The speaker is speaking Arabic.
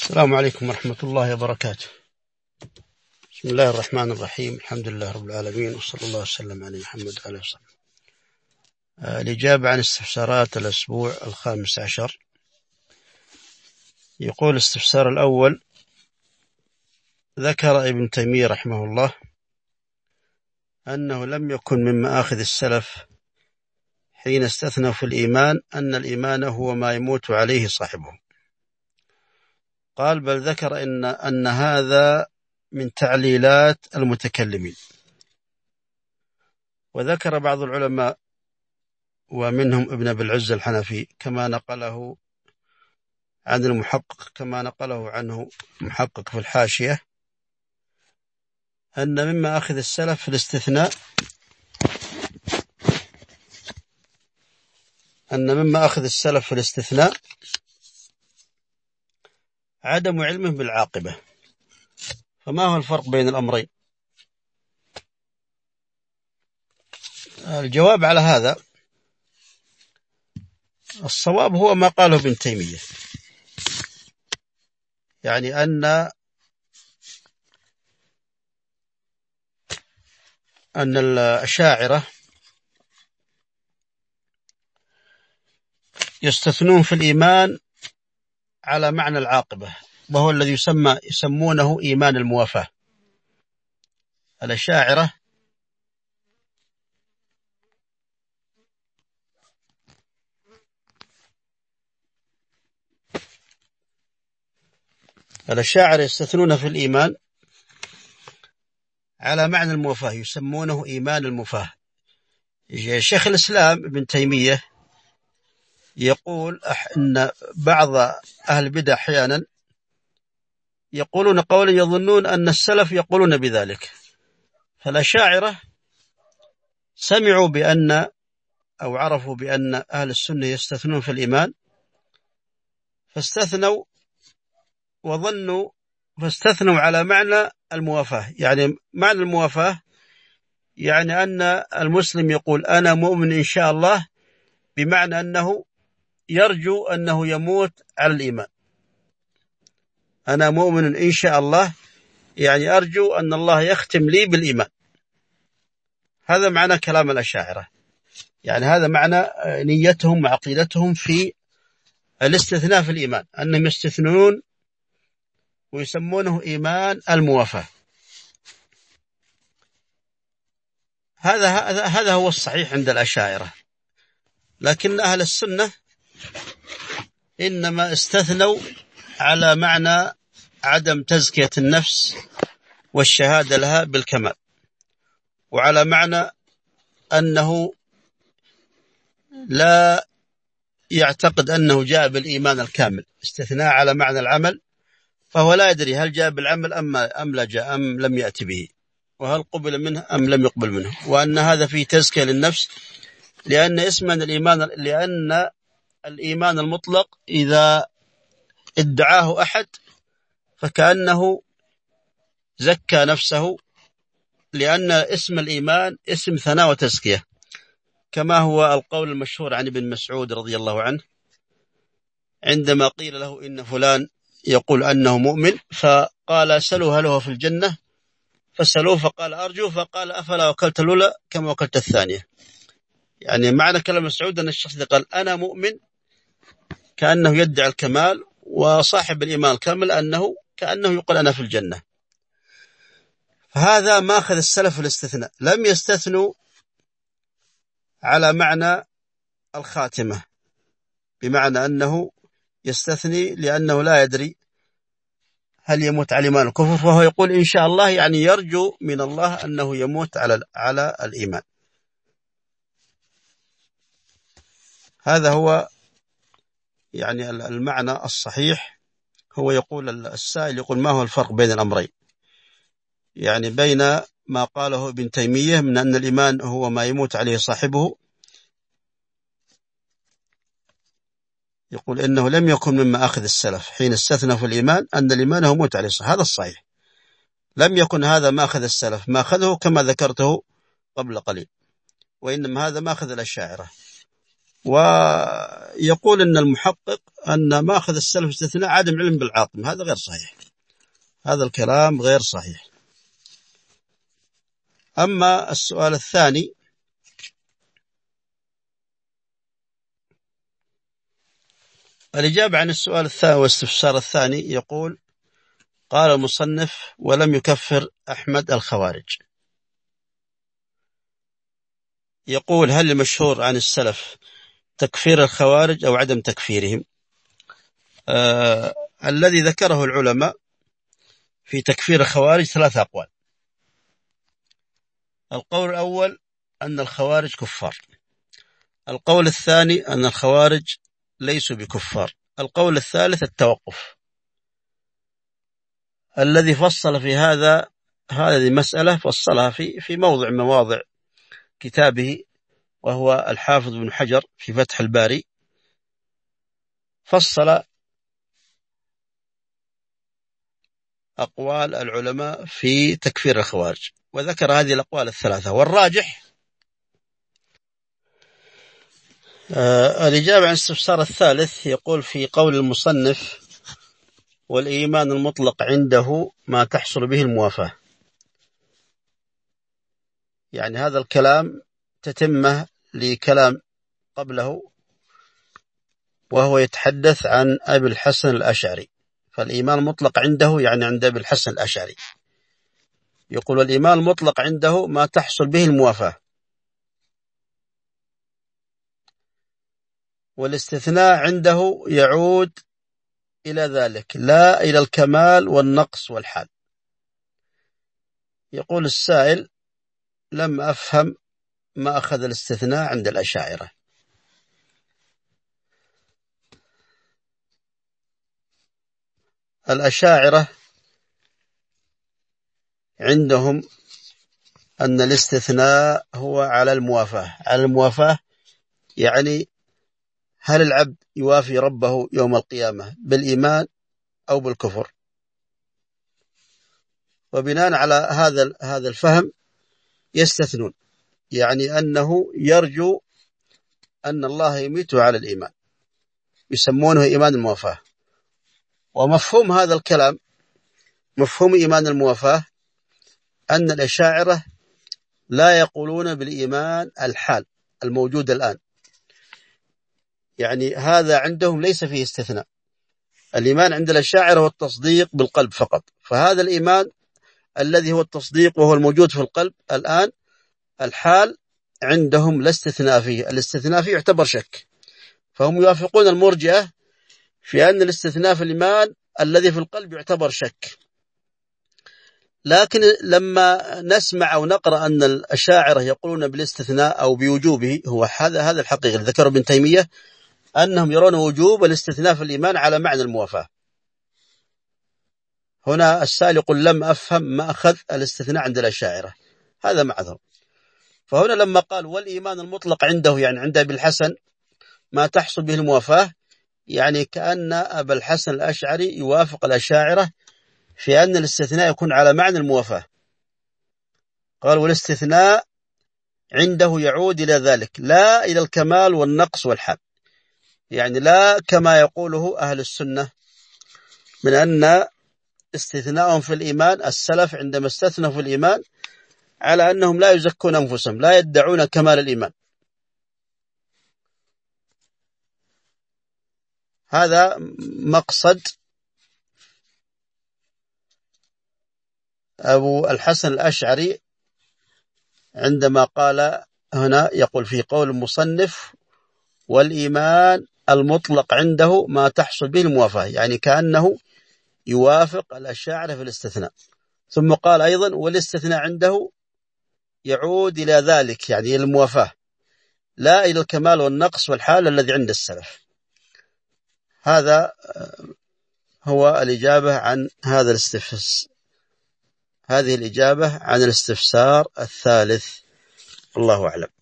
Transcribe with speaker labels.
Speaker 1: السلام عليكم ورحمة الله وبركاته. بسم الله الرحمن الرحيم. الحمد لله رب العالمين، وصلى الله وسلم على محمد وعلى آله وصحبه. الإجابة عن استفسارات الأسبوع 15. يقول الاستفسار الأول: ذكر ابن تيمية رحمه الله أنه لم يكن من مآخذ السلف حين استثنوا في الإيمان أن الإيمان هو ما يموت عليه صاحبه. قال: بل ذكر أن هذا من تعليلات المتكلمين. وذكر بعض العلماء ومنهم ابن أبي العز الحنفي كما نقله عنه محقق في الحاشية أن مما أخذ السلف في الاستثناء عدم علمه بالعاقبة. فما هو الفرق بين الأمرين؟ الجواب على هذا: الصواب هو ما قاله ابن تيمية، يعني أن الأشاعرة يستثنون في الإيمان على معنى العاقبة، وهو الذي يسمونه إيمان الموافاة. الأشاعرة يستثنون في الإيمان على معنى الموافاة، يسمونه إيمان الموافاة. شيخ الإسلام ابن تيمية يقول أن بعض أهل البدع أحيانا يقولون قولا يظنون أن السلف يقولون بذلك. فالأشاعرة سمعوا أو عرفوا بأن أهل السنة يستثنون في الإيمان، فاستثنوا على معنى الموافاة. يعني معنى الموافاة يعني أن المسلم يقول أنا مؤمن إن شاء الله، بمعنى أنه يرجو أنه يموت على الإيمان. أنا مؤمن إن شاء الله، يعني أرجو أن الله يختم لي بالإيمان. هذا معنى كلام الأشاعرة، يعني هذا معنى نيتهم وعقيدتهم في الاستثناء في الإيمان، أنهم يستثنون ويسمونه إيمان الموافاة. هذا هو الصحيح عند الأشاعرة. لكن أهل السنة إنما استثنوا على معنى عدم تزكية النفس والشهادة لها بالكمال، وعلى معنى أنه لا يعتقد أنه جاء بالإيمان الكامل. استثناء على معنى العمل، فهو لا يدري هل جاء بالعمل أم لا جاء، أم لم يأتي به، وهل قبل منه أم لم يقبل منه، وأن هذا فيه تزكية للنفس. لأن الإيمان المطلق إذا ادعاه أحد فكأنه زكى نفسه، لأن اسم الإيمان اسم ثناء وتزكية، كما هو القول المشهور عن ابن مسعود رضي الله عنه عندما قيل له إن فلان يقول أنه مؤمن، فقال سلوا هل هو في الجنة، فسألوه فقال أرجو، فقال أفلا وكلت الأولى كما وكلت الثانية. يعني معنى كلام مسعود أن الشخص قال أنا مؤمن كأنه يدعي الكمال، وصاحب الإيمان الكامل كأنه يقول أنا في الجنة. فهذا ما أخذ السلف الاستثناء، لم يستثنوا على معنى الخاتمة، بمعنى أنه يستثني لأنه لا يدري هل يموت على الإيمان الكفر، فهو يقول إن شاء الله، يعني يرجو من الله أنه يموت على الإيمان. هذا هو يعني المعنى الصحيح. هو يقول السائل يقول ما هو الفرق بين الأمرين؟ يعني بين ما قاله ابن تيمية من أن الإيمان هو ما يموت عليه صاحبه، يقول إنه لم يكن مما أخذ السلف حين استثنى في الإيمان أن الإيمان هو يموت عليه صاحبه. هذا الصحيح، لم يكن هذا ما أخذ السلف، ما أخذه كما ذكرته قبل قليل، وإنما هذا ما أخذ الأشاعرة. ويقول أن المحقق أن ما أخذ السلف استثناء عدم علم بالعاقبة. هذا غير صحيح، هذا الكلام غير صحيح. أما السؤال الثاني، الإجابة عن السؤال الثاني والاستفسار الثاني، يقول: قال المصنف: ولم يكفر أحمد الخوارج. يقول: هل المشهور عن السلف تكفير الخوارج أو عدم تكفيرهم؟ الذي ذكره العلماء في تكفير الخوارج 3 أقوال. القول الأول أن الخوارج كفار. القول الثاني أن الخوارج ليسوا بكفار. القول الثالث التوقف. الذي فصل في هذه المسألة فصلها في موضع من مواضع كتابه، وهو الحافظ بن حجر في فتح الباري، فصل أقوال العلماء في تكفير الخوارج، وذكر هذه الأقوال الثلاثة. والراجح الإجابة عن الاستفسار الثالث، يقول في قول المصنف: والإيمان المطلق عنده ما تحصل به الموافاة. يعني هذا الكلام تتمة لكلام قبله، وهو يتحدث عن أبي الحسن الأشعري. فالإيمان المطلق عنده يعني عند أبي الحسن الأشعري. يقول: والإيمان المطلق عنده ما تحصل به الموافاة. والاستثناء عنده يعود إلى ذلك، لا إلى الكمال والنقص والحال. يقول السائل: لم أفهم ما أخذ الاستثناء عند الأشاعرة. الأشاعرة عندهم أن الاستثناء هو على الموافاة. على الموافاة يعني هل العبد يوافي ربه يوم القيامة بالإيمان أو بالكفر؟ وبناء على هذا الفهم يستثنون، يعني أنه يرجو أن الله يميته على الإيمان، يسمونه إيمان الموافاة. ومفهوم هذا الكلام، مفهوم إيمان الموافاة، أن الأشاعرة لا يقولون بالإيمان الحال الموجود الآن، يعني هذا عندهم ليس فيه استثناء. الإيمان عند الأشاعرة هو التصديق بالقلب فقط. فهذا الإيمان الذي هو التصديق وهو الموجود في القلب الآن، الحال عندهم لا استثناء فيه. الاستثناء فيه يعتبر شك. فهم يوافقون المرجئة في أن الاستثناء في الإيمان الذي في القلب يعتبر شك. لكن لما نسمع أو نقرأ أن الأشاعرة يقولون بالاستثناء أو بوجوبه، هو هذا الحقيقة. ذكر ابن تيمية أنهم يرون وجوب الاستثناء في الإيمان على معنى الموافاة. هنا السائل يقول: لم أفهم ما أخذ الاستثناء عند الأشاعرة، هذا معذر. فهنا لما قال: والإيمان المطلق عنده، يعني عند أبي الحسن ما تحصل به الموافاة، يعني كأن أبا الحسن الأشعري يوافق الأشاعرة في أن الاستثناء يكون على معنى الموافاة. قال: والاستثناء عنده يعود إلى ذلك، لا إلى الكمال والنقص والحال. يعني لا كما يقوله أهل السنة من أن استثناءهم في الإيمان، السلف عندما استثنوا في الإيمان على أنهم لا يزكون أنفسهم، لا يدعون كمال الإيمان. هذا مقصد أبو الحسن الأشعري عندما قال هنا، يقول في قول المصنف: والإيمان المطلق عنده ما تحصل به الموافاة، يعني كأنه يوافق الأشاعرة في الاستثناء. ثم قال أيضا: والاستثناء عنده يعود إلى ذلك، يعني إلى الموافاة، لا إلى الكمال والنقص والحال الذي عند السلف. هذا هو الإجابة عن هذه الإجابة عن الاستفسار الثالث. الله أعلم.